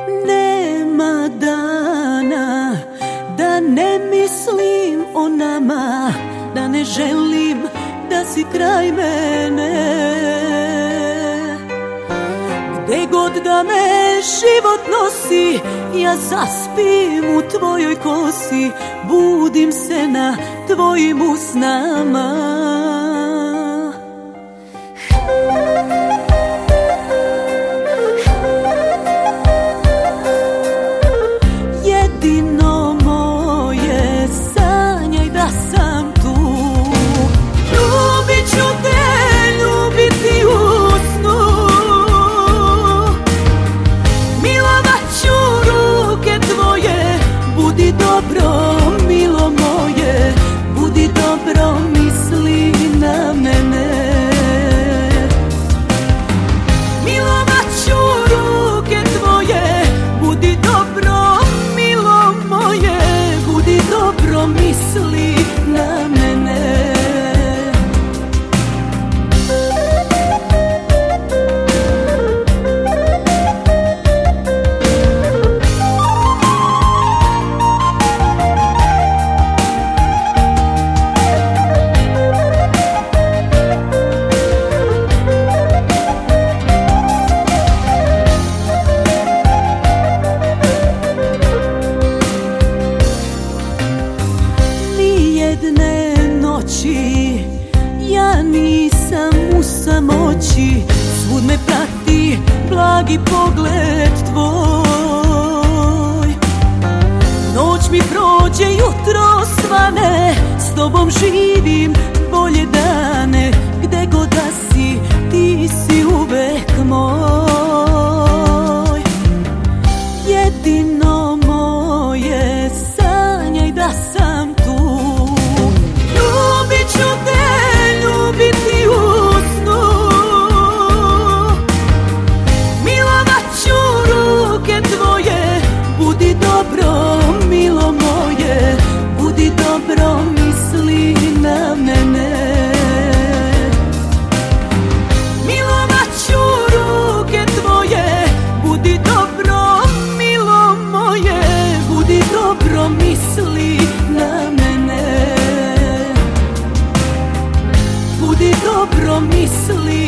Nema dana da ne mislim o nama, da ne želim da si kraj mene. Gde god da me život nosi, ja zaspim u tvojoj kosi, budim se na tvojim usnama. Jedino moje, sanjaj da sam tu. Ljubit ću te, ljubiti u snu. Milovat ću ruke tvoje, budi dobro, milo moje, budi dobro, misli na mene. Milovat ću ruke tvoje, budi dobro, milo moje, budi dobro, misli na mene. Jedne noći ja nisam u samoći, svud me prati blagi pogled tvoj. Noć mi prođe, jutro svane, s tobom živim bolje dane. Gde god da si, ti si uvek moj. Jedino moje, sanjaj da sam tu. Ljubit ću te, ljubiti u snu. Milovat ću ruke tvoje, budi dobro, milo moje, budi dobro, misli na mene. Milovat ću ruke tvoje, budi dobro, milo moje, budi dobro, misli na mene. Budi dobro, misli